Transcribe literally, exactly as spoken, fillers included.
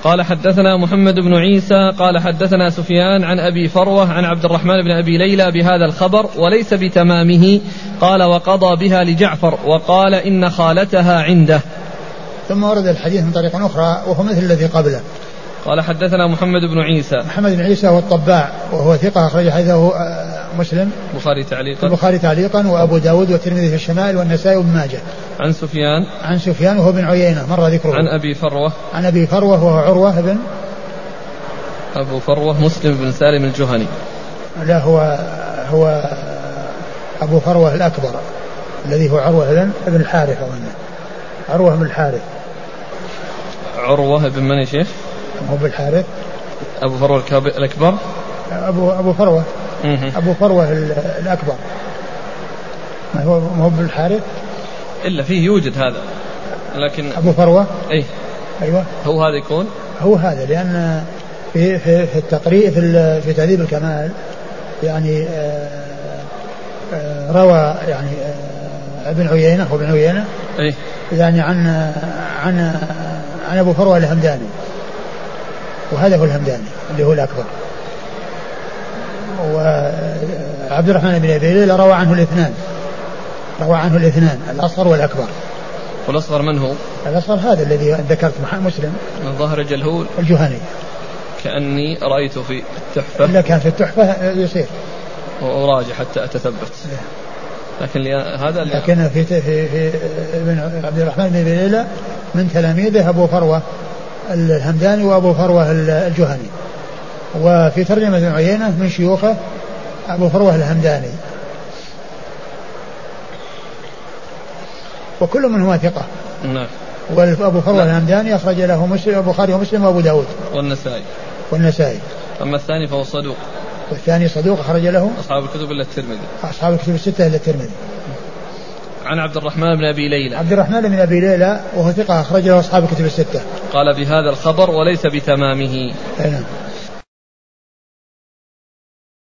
قال حدثنا محمد بن عيسى قال حدثنا سفيان عن أبي فروة عن عبد الرحمن بن أبي ليلى بهذا الخبر وليس بتمامه. قال وقضى بها لجعفر وقال إن خالتها عنده. ثم ورد الحديث من طريق أخرى وهو مثل الذي قبله. قال حدثنا محمد بن عيسى. محمد بن عيسى هو الطباع وهو ثقة أخرج حديثه مسلم البخاري تعليقا البخاري تعليقا وأبو داود والترمذي في الشمائل والنسائي وابن ماجه. عن سفيان عن سفيان وهو بن عيينة مر ذكره. عن أبي فروة عن أبي فروة وهو عروة بن أبو فروة مسلم بن سالم الجهني. لا هو هو أبو فروة الأكبر الذي هو عروة بن ابن الحارث أظن عروة بن الحارث. عروة بن من يا شيخ؟ هو بن الحارث. أبو فروة الأكبر أبو أبو فروة أبو فروة الأكبر ما هو ما هو بن الحارث إلا فيه يوجد هذا لكن أبو فروة أي أيوة هو هذا يكون هو هذا لأن في في في التقريء في في تهذيب الكمال يعني آآ آآ روى يعني ابن عيينة هو ابن عيينة أي يعني عن عن عن أبو فروة الهمداني وهذا هو الهمداني اللي هو الأكبر. وعبد الرحمن بن أبي ليلى روى عنه الاثنان روى عنه الاثنان الأصغر والأكبر. والأصغر من هو؟ الأصغر هذا الذي ذكرت مسلم من ظهر جلهول الجهني كأني رأيته في التحفة إلا كان في التحفة يصير وأراجع حتى أتثبت لكن هذا لكن في في في ابن عبد الرحمن بن أبي ليلى من تلاميذه أبو فروة الهمداني وأبو فروة الجهني. وفي ترجمة ابن عيينة من شيوخه أبو فروة الهمداني وكل منهما ثقة. نعم. وأبو فروة الهمداني أخرج له مسلم البخاري ومسلم وأبو داود والنسائي والنسائي. أما الثاني فهو صدوق. والثاني صدوق أخرج له أصحاب الكتب إلا الترمذي. أصحاب الكتب الستة إلا الترمذي. عن عبد الرحمن بن أبي ليلى. عبد الرحمن بن أبي ليلى وهو ثقة أخرج له أصحاب الكتب الستة. قال بهذا الخبر وليس بتمامه. نعم.